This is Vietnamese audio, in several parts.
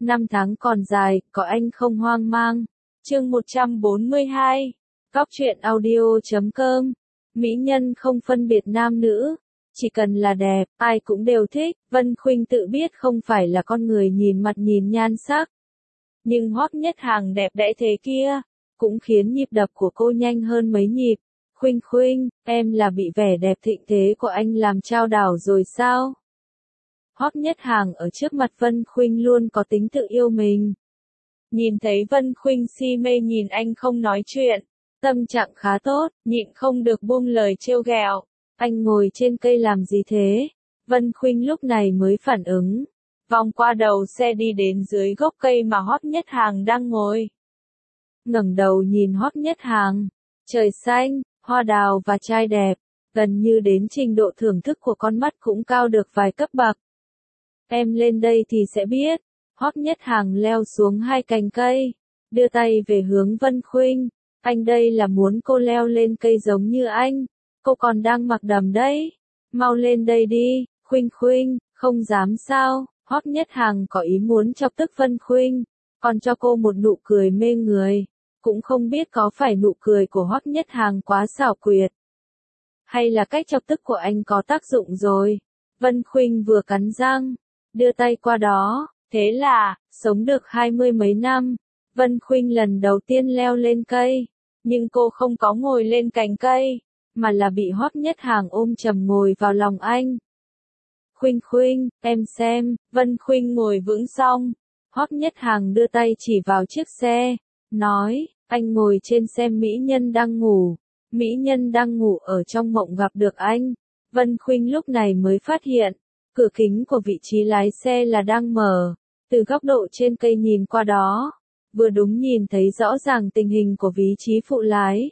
Năm tháng còn dài, có anh không hoang mang. Chương 142. Góc truyện audio.com. Mỹ nhân không phân biệt nam nữ, chỉ cần là đẹp, ai cũng đều thích. Vân Khuynh tự biết không phải là con người nhìn mặt nhìn nhan sắc, nhưng Hoắc Nhất Hàng đẹp đẽ thế kia, cũng khiến nhịp đập của cô nhanh hơn mấy nhịp. Khuynh Khuynh, em là bị vẻ đẹp thịnh thế của anh làm chao đảo rồi sao? Hoắc Nhất Hàng ở trước mặt Vân Khuynh luôn có tính tự yêu mình. Nhìn thấy Vân Khuynh si mê nhìn anh không nói chuyện, tâm trạng khá tốt, nhịn không được buông lời trêu ghẹo. Anh ngồi trên cây làm gì thế? Vân Khuynh lúc này mới phản ứng, vòng qua đầu xe đi đến dưới gốc cây mà Hoắc Nhất Hàng đang ngồi. Ngẩng đầu nhìn Hoắc Nhất Hàng, trời xanh, hoa đào và trai đẹp, gần như đến trình độ thưởng thức của con mắt cũng cao được vài cấp bậc. Em lên đây thì sẽ biết. Hoắc Nhất Hàng leo xuống hai cành cây, đưa tay về hướng Vân Khuynh. Anh đây là muốn cô leo lên cây giống như anh. Cô còn đang mặc đầm đấy. Mau lên đây đi, Khuynh Khuynh, không dám sao? Hoắc Nhất Hàng có ý muốn chọc tức Vân Khuynh, còn cho cô một nụ cười mê người. Cũng không biết có phải nụ cười của Hoắc Nhất Hàng quá xảo quyệt, hay là cách chọc tức của anh có tác dụng rồi. Vân Khuynh vừa cắn răng, đưa tay qua đó. Thế là, sống được 20 mấy năm, Vân Khuynh lần đầu tiên leo lên cây, nhưng cô không có ngồi lên cành cây, mà là bị Hoắc Nhất Hàng ôm chầm ngồi vào lòng anh. Khuynh Khuynh, em xem. Vân Khuynh ngồi vững xong, Hoắc Nhất Hàng đưa tay chỉ vào chiếc xe, nói, anh ngồi trên xem mỹ nhân đang ngủ. Mỹ nhân đang ngủ ở trong mộng gặp được anh. Vân Khuynh lúc này mới phát hiện, cửa kính của vị trí lái xe là đang mở. Từ góc độ trên cây nhìn qua đó, vừa đúng nhìn thấy rõ ràng tình hình của vị trí phụ lái.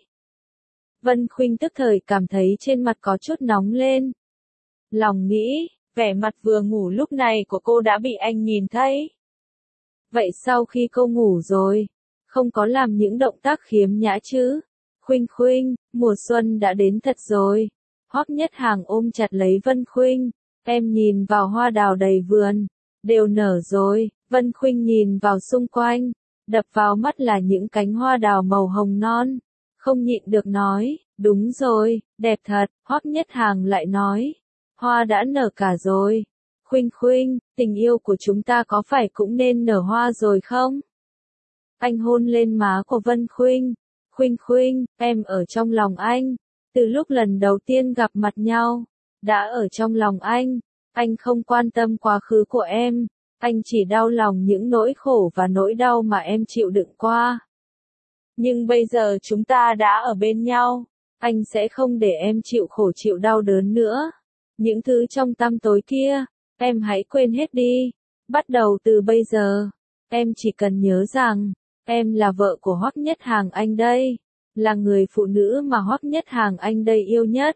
Vân Khuynh tức thời cảm thấy trên mặt có chút nóng lên. Lòng nghĩ, vẻ mặt vừa ngủ lúc này của cô đã bị anh nhìn thấy. Vậy sau khi cô ngủ rồi, không có làm những động tác khiếm nhã chứ? Khuynh Khuynh, mùa xuân đã đến thật rồi. Hoắc Nhất Hàng ôm chặt lấy Vân Khuynh, em nhìn vào hoa đào đầy vườn, đều nở rồi. Vân Khuynh nhìn vào xung quanh, đập vào mắt là những cánh hoa đào màu hồng non, không nhịn được nói, đúng rồi, đẹp thật. Hoắc Nhất Hàng lại nói, hoa đã nở cả rồi. Khuynh Khuynh, tình yêu của chúng ta có phải cũng nên nở hoa rồi không? Anh hôn lên má của Vân Khuynh. Khuynh Khuynh, em ở trong lòng anh, từ lúc lần đầu tiên gặp mặt nhau, đã ở trong lòng anh. Anh không quan tâm quá khứ của em, anh chỉ đau lòng những nỗi khổ và nỗi đau mà em chịu đựng qua. Nhưng bây giờ chúng ta đã ở bên nhau, anh sẽ không để em chịu khổ chịu đau đớn nữa. Những thứ trong tăm tối kia, em hãy quên hết đi. Bắt đầu từ bây giờ, em chỉ cần nhớ rằng, em là vợ của Hoắc Nhất Hàng anh đây, là người phụ nữ mà Hoắc Nhất Hàng anh đây yêu nhất.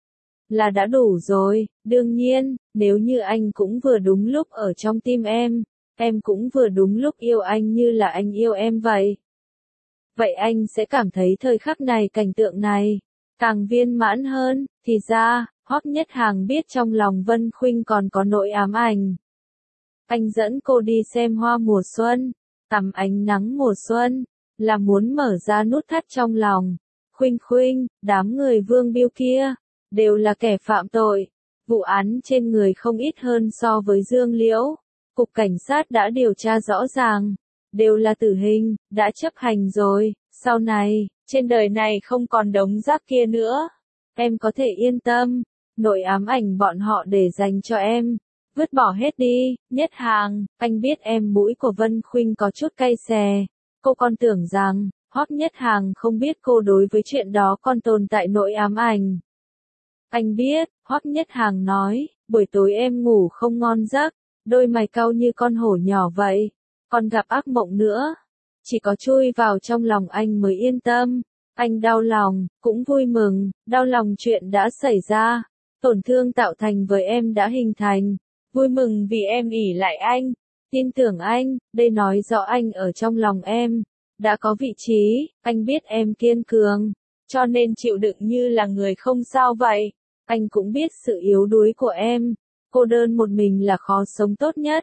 Là đã đủ rồi. Đương nhiên, nếu như anh cũng vừa đúng lúc ở trong tim em cũng vừa đúng lúc yêu anh như là anh yêu em vậy. Vậy anh sẽ cảm thấy thời khắc này, cảnh tượng này, càng viên mãn hơn. Thì ra, Hoắc Nhất Hàng biết trong lòng Vân Khuynh còn có nỗi ám ảnh. Anh dẫn cô đi xem hoa mùa xuân, tắm ánh nắng mùa xuân, là muốn mở ra nút thắt trong lòng. Khuynh Khuynh, đám người Vương Biêu kia, đều là kẻ phạm tội. Vụ án trên người không ít hơn so với Dương Liễu. Cục cảnh sát đã điều tra rõ ràng, đều là tử hình, đã chấp hành rồi. Sau này, trên đời này không còn đống rác kia nữa. Em có thể yên tâm, nỗi ám ảnh bọn họ để dành cho em, vứt bỏ hết đi. Nhất Hàng, anh biết em mũi của Vân Khuynh có chút cay xè. Cô còn tưởng rằng, Hoắc Nhất Hàng không biết cô đối với chuyện đó còn tồn tại nỗi ám ảnh. Anh biết. Hoắc Nhất Hàng nói, buổi tối em ngủ không ngon giấc, đôi mày cau như con hổ nhỏ vậy, còn gặp ác mộng nữa. Chỉ có chui vào trong lòng anh mới yên tâm. Anh đau lòng, cũng vui mừng. Đau lòng chuyện đã xảy ra, tổn thương tạo thành với em đã hình thành. Vui mừng vì em ỷ lại anh, tin tưởng anh, đây nói rõ anh ở trong lòng em đã có vị trí. Anh biết em kiên cường, cho nên chịu đựng như là người không sao vậy. Anh cũng biết sự yếu đuối của em, cô đơn một mình là khó sống tốt nhất.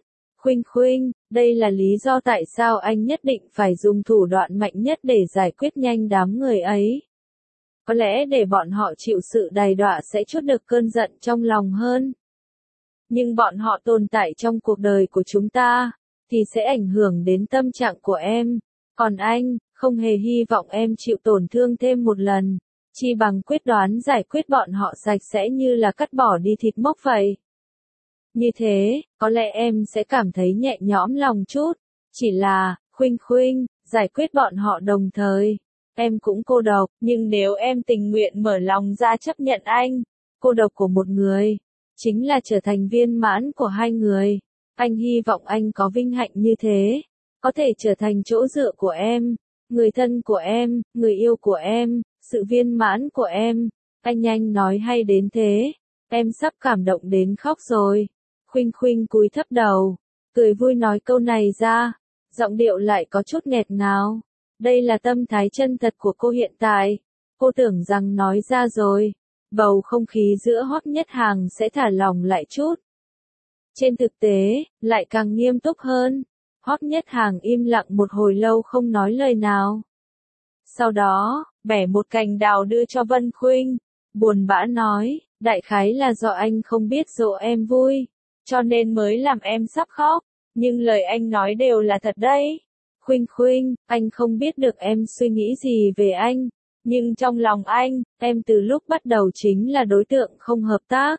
Khuynh Khuynh, đây là lý do tại sao anh nhất định phải dùng thủ đoạn mạnh nhất để giải quyết nhanh đám người ấy. Có lẽ để bọn họ chịu sự đày đọa sẽ trút được cơn giận trong lòng hơn. Nhưng bọn họ tồn tại trong cuộc đời của chúng ta, thì sẽ ảnh hưởng đến tâm trạng của em. Còn anh, không hề hy vọng em chịu tổn thương thêm một lần. Chi bằng quyết đoán giải quyết bọn họ sạch sẽ như là cắt bỏ đi thịt mốc vậy. Như thế, có lẽ em sẽ cảm thấy nhẹ nhõm lòng chút. Chỉ là, Khuynh Khuynh, giải quyết bọn họ đồng thời. Em cũng cô độc, nhưng nếu em tình nguyện mở lòng ra chấp nhận anh, cô độc của một người, chính là trở thành viên mãn của hai người. Anh hy vọng anh có vinh hạnh như thế, có thể trở thành chỗ dựa của em, người thân của em, người yêu của em, sự viên mãn của em. Anh nói hay đến thế, em sắp cảm động đến khóc rồi. Khuynh Khuynh cúi thấp đầu, cười vui nói câu này ra, giọng điệu lại có chút nghẹt ngào. Đây là tâm thái chân thật của cô hiện tại. Cô tưởng rằng nói ra rồi, bầu không khí giữa Hoắc Nhất Hàng sẽ thả lỏng lại chút. Trên thực tế, lại càng nghiêm túc hơn. Hoắc Nhất Hàng im lặng một hồi lâu không nói lời nào. Sau đó, bẻ một cành đào đưa cho Vân Khuynh, buồn bã nói, đại khái là do anh không biết dỗ em vui, cho nên mới làm em sắp khóc, nhưng lời anh nói đều là thật đấy. Khuynh Khuynh, anh không biết được em suy nghĩ gì về anh, nhưng trong lòng anh, em từ lúc bắt đầu chính là đối tượng không hợp tác.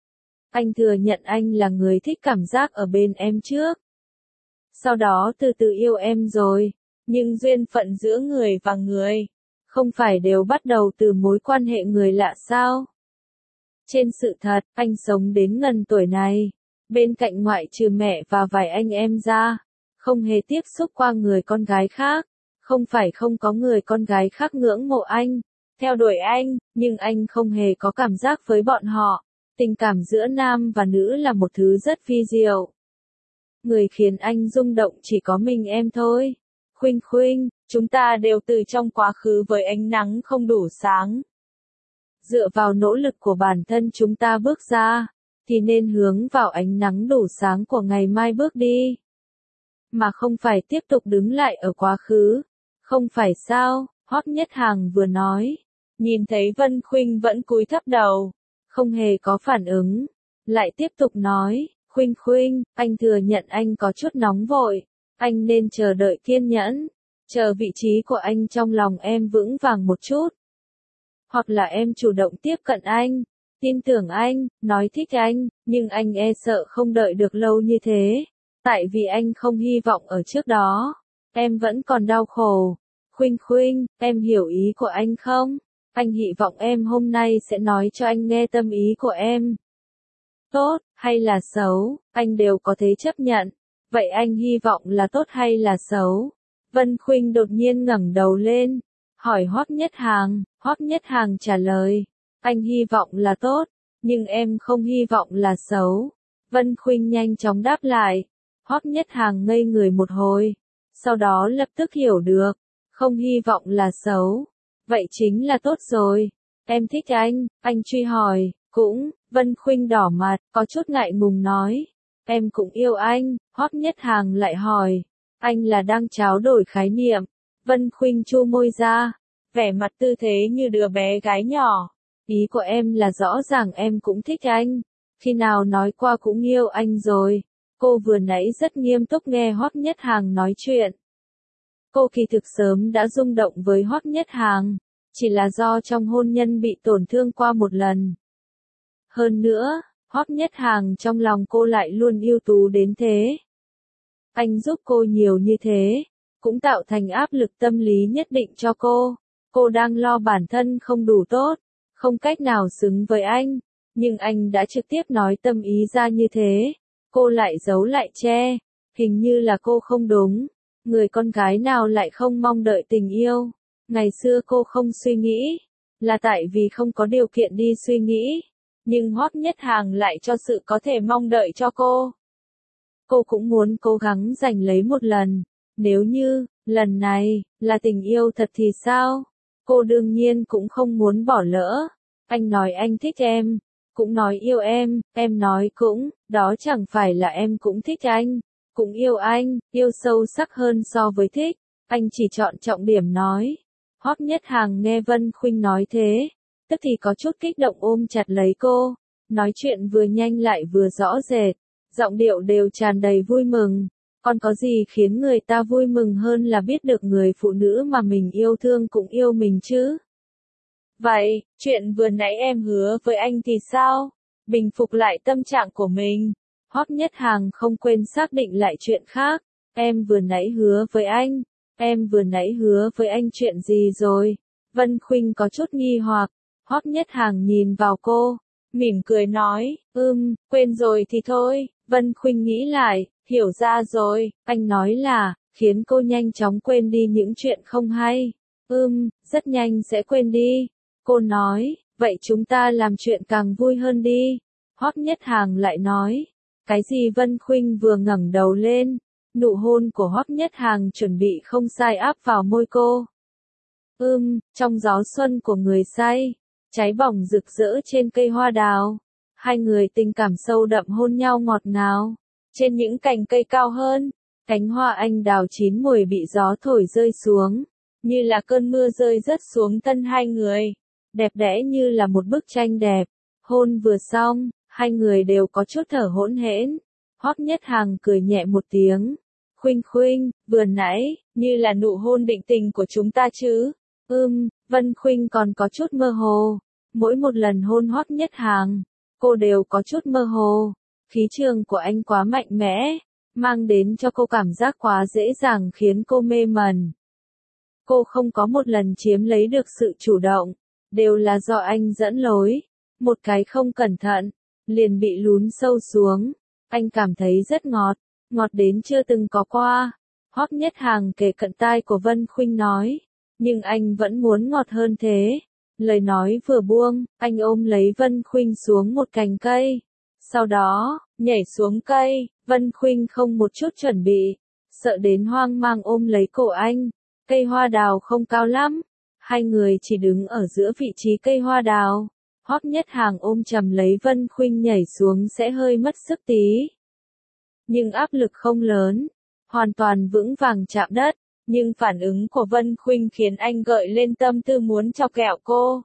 Anh thừa nhận anh là người thích cảm giác ở bên em trước. Sau đó từ từ yêu em rồi, nhưng duyên phận giữa người và người, không phải đều bắt đầu từ mối quan hệ người lạ sao? Trên sự thật, anh sống đến ngần tuổi này, bên cạnh ngoại trừ mẹ và vài anh em ra, không hề tiếp xúc qua người con gái khác. Không phải không có người con gái khác ngưỡng mộ anh, theo đuổi anh, nhưng anh không hề có cảm giác với bọn họ. Tình cảm giữa nam và nữ là một thứ rất vi diệu. Người khiến anh rung động chỉ có mình em thôi. Khuynh Khuynh, chúng ta đều từ trong quá khứ với ánh nắng không đủ sáng. Dựa vào nỗ lực của bản thân chúng ta bước ra, thì nên hướng vào ánh nắng đủ sáng của ngày mai bước đi. Mà không phải tiếp tục đứng lại ở quá khứ. Không phải sao, Hoắc Nhất Hàng vừa nói. Nhìn thấy Vân Khuynh vẫn cúi thấp đầu, không hề có phản ứng. Lại tiếp tục nói, Khuynh Khuynh, anh thừa nhận anh có chút nóng vội. Anh nên chờ đợi kiên nhẫn. Chờ vị trí của anh trong lòng em vững vàng một chút. Hoặc là em chủ động tiếp cận anh, tin tưởng anh, nói thích anh, nhưng anh e sợ không đợi được lâu như thế. Tại vì anh không hy vọng ở trước đó, em vẫn còn đau khổ. Khuynh Khuynh, em hiểu ý của anh không? Anh hy vọng em hôm nay sẽ nói cho anh nghe tâm ý của em. Tốt, hay là xấu, anh đều có thể chấp nhận. Vậy anh hy vọng là tốt hay là xấu? Vân Khuynh đột nhiên ngẩng đầu lên, hỏi Hoắc Nhất Hàng. Hoắc Nhất Hàng trả lời, anh hy vọng là tốt, nhưng em không hy vọng là xấu. Vân Khuynh nhanh chóng đáp lại. Hoắc Nhất Hàng ngây người một hồi, sau đó lập tức hiểu được, không hy vọng là xấu. Vậy chính là tốt rồi. Em thích anh truy hỏi, cũng, Vân Khuynh đỏ mặt, có chút ngại ngùng nói. Em cũng yêu anh, Hoắc Nhất Hàng lại hỏi. Anh là đang tráo đổi khái niệm. Vân Khuynh chu môi ra, vẻ mặt tư thế như đứa bé gái nhỏ. Ý của em là rõ ràng em cũng thích anh. Khi nào nói qua cũng yêu anh rồi. Cô vừa nãy rất nghiêm túc nghe Hoắc Nhất Hàng nói chuyện. Cô kỳ thực sớm đã rung động với Hoắc Nhất Hàng, chỉ là do trong hôn nhân bị tổn thương qua một lần. Hơn nữa, Hoắc Nhất Hàng trong lòng cô lại luôn ưu tú đến thế. Anh giúp cô nhiều như thế, cũng tạo thành áp lực tâm lý nhất định cho cô. Cô đang lo bản thân không đủ tốt, không cách nào xứng với anh, nhưng anh đã trực tiếp nói tâm ý ra như thế. Cô lại giấu lại che, hình như là cô không đúng. Người con gái nào lại không mong đợi tình yêu? Ngày xưa cô không suy nghĩ, là tại vì không có điều kiện đi suy nghĩ. Nhưng Hoắc Nhất Hàng lại cho sự có thể mong đợi cho cô. Cô cũng muốn cố gắng giành lấy một lần. Nếu như, lần này, là tình yêu thật thì sao? Cô đương nhiên cũng không muốn bỏ lỡ. Anh nói anh thích em, cũng nói yêu em nói cũng, đó chẳng phải là em cũng thích anh. cũng yêu anh, yêu sâu sắc hơn so với thích. Anh chỉ chọn trọng điểm nói. Hoắc Nhất Hằng nghe Vân Khuynh nói thế, tức thì có chút kích động ôm chặt lấy cô. Nói chuyện vừa nhanh lại vừa rõ rệt, giọng điệu đều tràn đầy vui mừng. Còn có gì khiến người ta vui mừng hơn là biết được người phụ nữ mà mình yêu thương cũng yêu mình chứ? Vậy, chuyện vừa nãy em hứa với anh thì sao? Bình phục lại tâm trạng của mình. Hoắc Nhất Hằng không quên xác định lại chuyện khác. Em vừa nãy hứa với anh. Em vừa nãy hứa với anh chuyện gì rồi? Vân Khuynh có chút nghi hoặc. Hoắc Nhất Hằng nhìn vào cô, mỉm cười nói, quên rồi thì thôi. Vân Khuynh nghĩ lại, hiểu ra rồi, anh nói là, khiến cô nhanh chóng quên đi những chuyện không hay. Rất nhanh sẽ quên đi. Cô nói, vậy chúng ta làm chuyện càng vui hơn đi. Hoắc Nhất Hằng lại nói, cái gì? Vân Khuynh vừa ngẩng đầu lên, nụ hôn của Hoắc Nhất Hằng chuẩn bị không sai áp vào môi cô. Trong gió xuân của người say, cháy bỏng rực rỡ trên cây hoa đào, hai người tình cảm sâu đậm hôn nhau ngọt ngào. Trên những cành cây cao hơn, cánh hoa anh đào chín mùi bị gió thổi rơi xuống, như là cơn mưa rơi rớt xuống thân hai người, đẹp đẽ như là một bức tranh đẹp. Hôn vừa xong, hai người đều có chút thở hổn hển. Hoắc Nhất Hằng cười nhẹ một tiếng. Khuynh, vừa nãy, như là nụ hôn định tình của chúng ta chứ? Vân Khuynh còn có chút mơ hồ. Mỗi một lần hôn Hoắc Nhất Hằng, cô đều có chút mơ hồ. Khí trường của anh quá mạnh mẽ, mang đến cho cô cảm giác quá dễ dàng khiến cô mê mẩn. Cô không có một lần chiếm lấy được sự chủ động, đều là do anh dẫn lối. Một cái không cẩn thận, liền bị lún sâu xuống. Anh cảm thấy rất ngọt, ngọt đến chưa từng có qua. Hoắc Nhất Hằng kề cận tai của Vân Khuynh nói, nhưng anh vẫn muốn ngọt hơn thế. Lời nói vừa buông, anh ôm lấy Vân Khuynh xuống một cành cây. Sau đó, nhảy xuống cây. Vân Khuynh không một chút chuẩn bị, sợ đến hoang mang ôm lấy cổ anh. Cây hoa đào không cao lắm, hai người chỉ đứng ở giữa vị trí cây hoa đào. Hoắc Nhất Hằng ôm chầm lấy Vân Khuynh nhảy xuống sẽ hơi mất sức tí. Nhưng áp lực không lớn, hoàn toàn vững vàng chạm đất. Nhưng phản ứng của Vân Khuynh khiến anh gợi lên tâm tư muốn chọc ghẹo cô.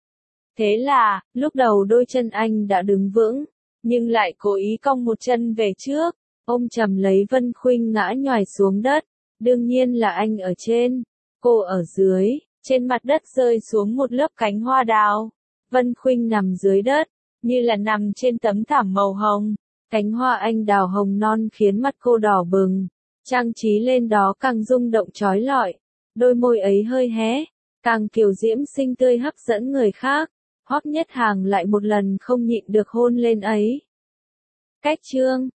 Thế là, lúc đầu đôi chân anh đã đứng vững, nhưng lại cố ý cong một chân về trước, ôm chầm lấy Vân Khuynh ngã nhoài xuống đất. Đương nhiên là anh ở trên, cô ở dưới. Trên mặt đất rơi xuống một lớp cánh hoa đào. Vân Khuynh nằm dưới đất, như là nằm trên tấm thảm màu hồng. Cánh hoa anh đào hồng non khiến mắt cô đỏ bừng, trang trí lên đó càng rung động chói lọi. Đôi môi ấy hơi hé, càng kiều diễm xinh tươi hấp dẫn người khác. Hoắc Nhất Hằng lại một lần không nhịn được hôn lên ấy. Cách chương